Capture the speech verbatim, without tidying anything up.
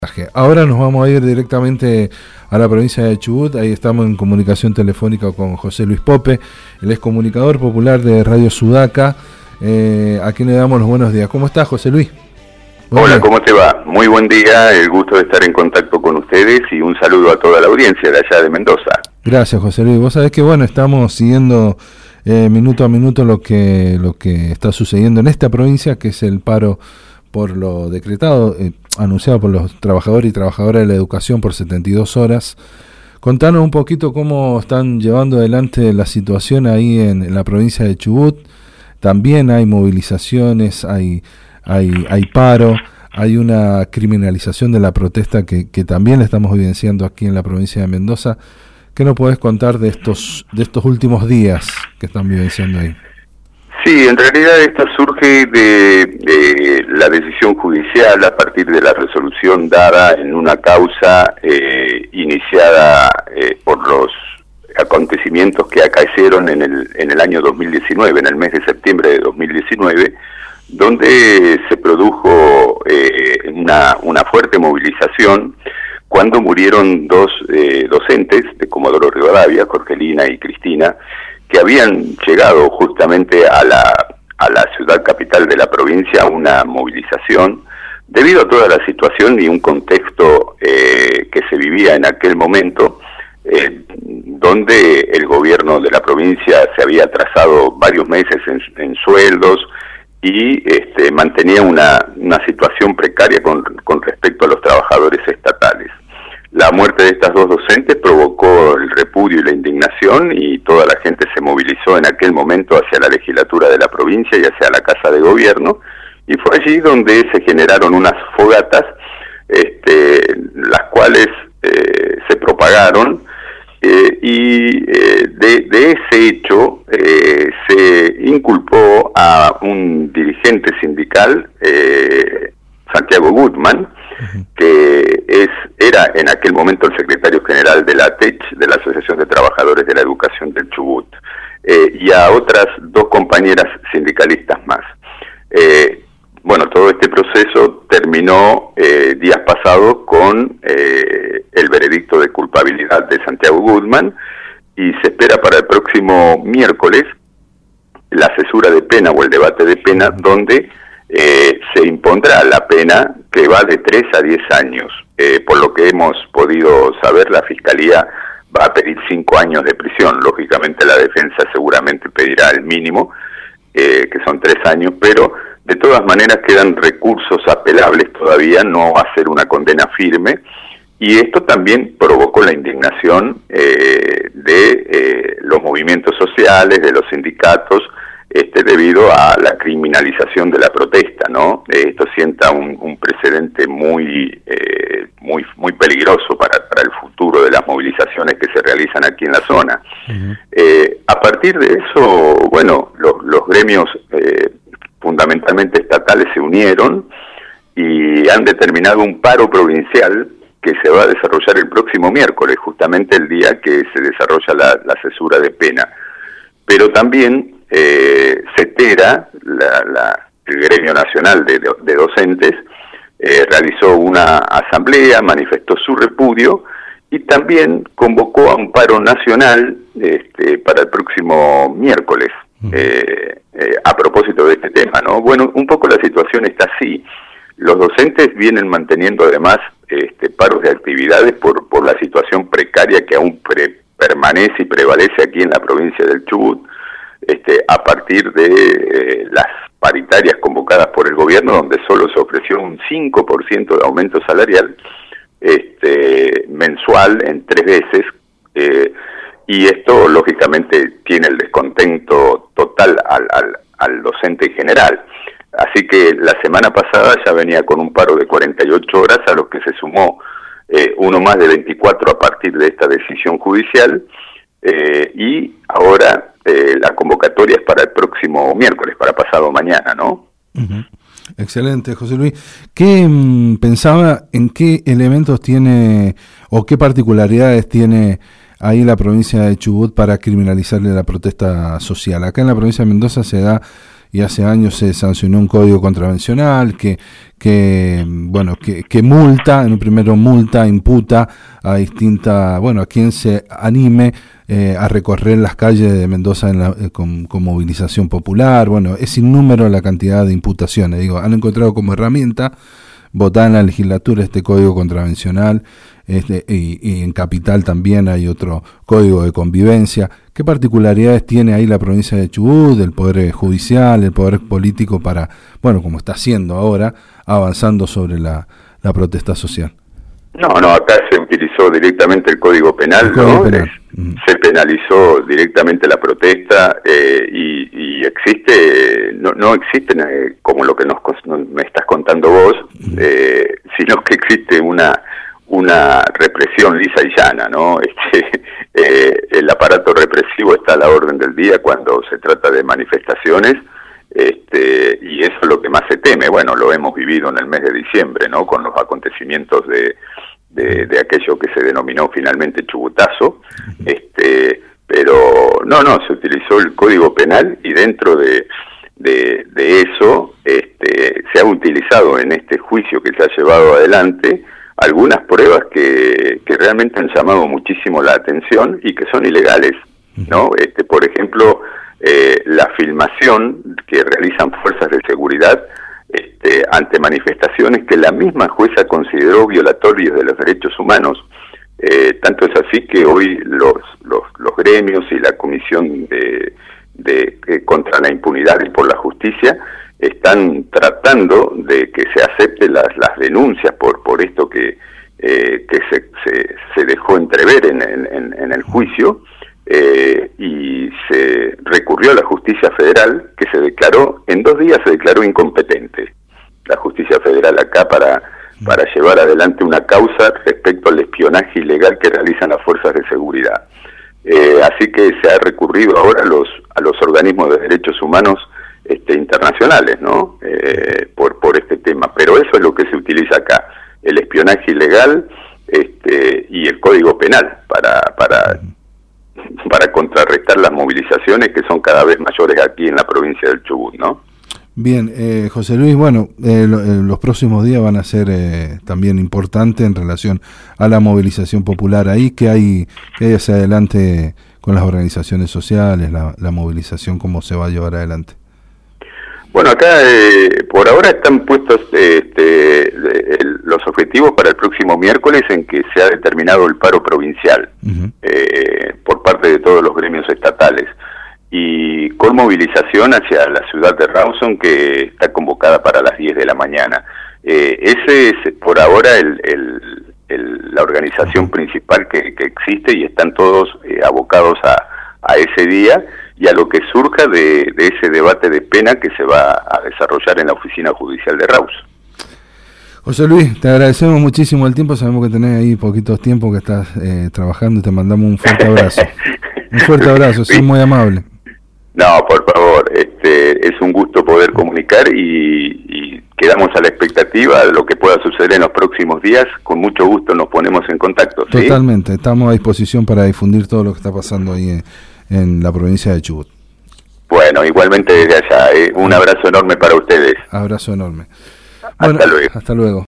Ahora nos vamos a ir directamente a la provincia de Chubut. Ahí estamos en comunicación telefónica con José Luis Pope. Él es comunicador popular de Radio Sudaca, eh, a quien le damos los buenos días. ¿Cómo estás, José Luis? Buen Hola, día. ¿Cómo te va? Muy buen día, el gusto de estar en contacto con ustedes y un saludo a toda la audiencia de allá de Mendoza. Gracias, José Luis. Vos sabés que bueno, estamos siguiendo eh, minuto a minuto lo que, lo que está sucediendo en esta provincia, que es el paro por lo decretado, eh, anunciado por los trabajadores y trabajadoras de la educación por setenta y dos horas. Contanos un poquito cómo están llevando adelante la situación ahí en, en la provincia de Chubut. También hay movilizaciones, hay, hay, hay paro, hay una criminalización de la protesta que, que también la estamos evidenciando aquí en la provincia de Mendoza. ¿Qué nos podés contar de estos, de estos últimos días que están vivenciando ahí? Sí, en realidad esto surge de, de la decisión judicial a partir de la resolución dada en una causa eh, iniciada eh, por los acontecimientos que acaecieron en el, en el año dos mil diecinueve, en el mes de septiembre de dos mil diecinueve, donde se produjo eh, una, una fuerte movilización cuando murieron dos eh, docentes de Comodoro Rivadavia, Jorgelina y Cristina, que habían llegado justamente a la, a la ciudad capital de la provincia a una movilización debido a toda la situación y un contexto eh, que se vivía en aquel momento, eh, donde el gobierno de la provincia se había atrasado varios meses en, en sueldos y este, mantenía una, una situación precaria con, con respecto a los trabajadores estatales. La muerte de estas dos docentes provocó el repudio y la indignación y toda la gente se movilizó en aquel momento hacia la legislatura de la provincia y hacia la Casa de Gobierno, y fue allí donde se generaron unas fogatas, este, las cuales eh, se propagaron, eh, y eh, de, de ese hecho eh, se inculpó a un dirigente sindical, eh, Santiago Gutman, que es era en aquel momento el secretario general de la A T E C, de la Asociación de Trabajadores de la Educación del Chubut, eh, y a otras dos compañeras sindicalistas más. Eh, bueno, todo este proceso terminó eh, días pasados con eh, el veredicto de culpabilidad de Santiago Gutman, y se espera para el próximo miércoles la cesura de pena o el debate de pena, donde Eh, se impondrá la pena que va de tres a diez años. Eh, por lo que hemos podido saber, la Fiscalía va a pedir cinco años de prisión. Lógicamente la defensa seguramente pedirá el mínimo, eh, que son tres años, pero de todas maneras quedan recursos apelables todavía, no va a ser una condena firme, y esto también provocó la indignación eh, de eh, los movimientos sociales, de los sindicatos, Este, debido a la criminalización de la protesta, ¿no? Eh, esto sienta un, un precedente muy, eh, muy, muy peligroso para, para el futuro de las movilizaciones que se realizan aquí en la zona. Uh-huh. Eh, a partir de eso, bueno, los, los gremios eh, fundamentalmente estatales se unieron y han determinado un paro provincial que se va a desarrollar el próximo miércoles, justamente el día que se desarrolla la, la cesura de pena. Pero también Eh, CETERA, la, la, el gremio nacional de, de, de docentes, eh, realizó una asamblea, manifestó su repudio y también convocó a un paro nacional este, para el próximo miércoles, uh-huh. eh, eh, a propósito de este tema, ¿no? Bueno, un poco la situación está así. Los docentes vienen manteniendo además este, paros de actividades por, por la situación precaria que aún pre, permanece y prevalece aquí en la provincia del Chubut, Este, a partir de eh, las paritarias convocadas por el gobierno, donde solo se ofreció un cinco por ciento de aumento salarial este, mensual en tres veces, eh, y esto lógicamente tiene el descontento total al, al, al docente en general. Así que la semana pasada ya venía con un paro de cuarenta y ocho horas, a lo que se sumó eh, uno más de veinticuatro a partir de esta decisión judicial, eh, y ahora Eh, la convocatoria es para el próximo miércoles, para pasado mañana, ¿no? Uh-huh. Excelente, José Luis. ¿Qué mmm, pensaba, en qué elementos tiene o qué particularidades tiene ahí la provincia de Chubut para criminalizarle la protesta social? Acá en la provincia de Mendoza se da y hace años se sancionó un código contravencional que, que bueno, que, que multa, en un primero multa, imputa a distinta, bueno, a quien se anime eh, a recorrer las calles de Mendoza en la, eh, con, con movilización popular. Bueno, es sin número la cantidad de imputaciones. Digo, han encontrado como herramienta votar en la legislatura este código contravencional, este, y, y en Capital también hay otro código de convivencia. ¿Qué particularidades tiene ahí la provincia de Chubut, el Poder Judicial, el Poder Político para, bueno, como está haciendo ahora, avanzando sobre la, la protesta social? No, no, acá se utilizó directamente el Código Penal, el Código ¿no? Penal. Es, mm. Se penalizó directamente la protesta eh, y, y existe, no, no existe eh, como lo que nos, nos me estás contando vos, mm. eh, sino que existe una una represión lisa y llana, ¿no? Este, eh, el aparato represivo está a la orden del día cuando se trata de manifestaciones. Este, y eso es lo que más se teme. Bueno, lo hemos vivido en el mes de diciembre, ¿no? Con los acontecimientos de, de, de aquello que se denominó finalmente Chubutazo. Este, pero no, no, se utilizó el Código Penal y dentro de, de, de eso este, se ha utilizado en este juicio que se ha llevado adelante algunas pruebas que, que realmente han llamado muchísimo la atención y que son ilegales, ¿no? Este, por ejemplo, Eh, la filmación que realizan fuerzas de seguridad este, ante manifestaciones que la misma jueza consideró violatorias de los derechos humanos. Eh, tanto es así que hoy los, los, los gremios y la Comisión de, de, de contra la impunidad y por la justicia están tratando de que se acepten las, las denuncias por, por esto que, eh, que se, se, se dejó entrever en, en, en el juicio. Eh, y se recurrió a la justicia federal, que se declaró, en dos días se declaró incompetente la justicia federal acá para, para llevar adelante una causa respecto al espionaje ilegal que realizan las fuerzas de seguridad. Eh, así que se ha recurrido ahora a los, a los organismos de derechos humanos este, internacionales, ¿no? Eh, por, por este tema, pero eso es lo que se utiliza acá, el espionaje ilegal este, y el Código Penal para... para para contrarrestar las movilizaciones que son cada vez mayores aquí en la provincia del Chubut, ¿no? Bien, eh, José Luis, bueno, eh, lo, eh, los próximos días van a ser eh, también importantes en relación a la movilización popular ahí, que hay, que hay hacia adelante con las organizaciones sociales, la, la movilización, ¿cómo se va a llevar adelante? Bueno, acá eh, por ahora están puestos este, el, los objetivos para el próximo miércoles en que se ha determinado el paro provincial uh-huh. eh, por parte de todos los gremios estatales y con movilización hacia la ciudad de Rawson que está convocada para las diez de la mañana. Eh, ese es por ahora el, el, el, la organización uh-huh. principal que, que existe y están todos eh, abocados a, a ese día y a lo que surja de, de ese debate de pena que se va a desarrollar en la oficina judicial de Rawson. José Luis, te agradecemos muchísimo el tiempo, sabemos que tenés ahí poquitos tiempos que estás eh, trabajando y te mandamos un fuerte abrazo. Un fuerte abrazo, sos muy amable. No, por favor, este, es un gusto poder comunicar y, y quedamos a la expectativa de lo que pueda suceder en los próximos días. Con mucho gusto nos ponemos en contacto. ¿Sí? Totalmente, estamos a disposición para difundir todo lo que está pasando ahí en, en la provincia de Chubut. Bueno, igualmente desde allá, ¿eh? Un abrazo enorme para ustedes. Abrazo enorme. Hasta bueno, luego. Hasta luego.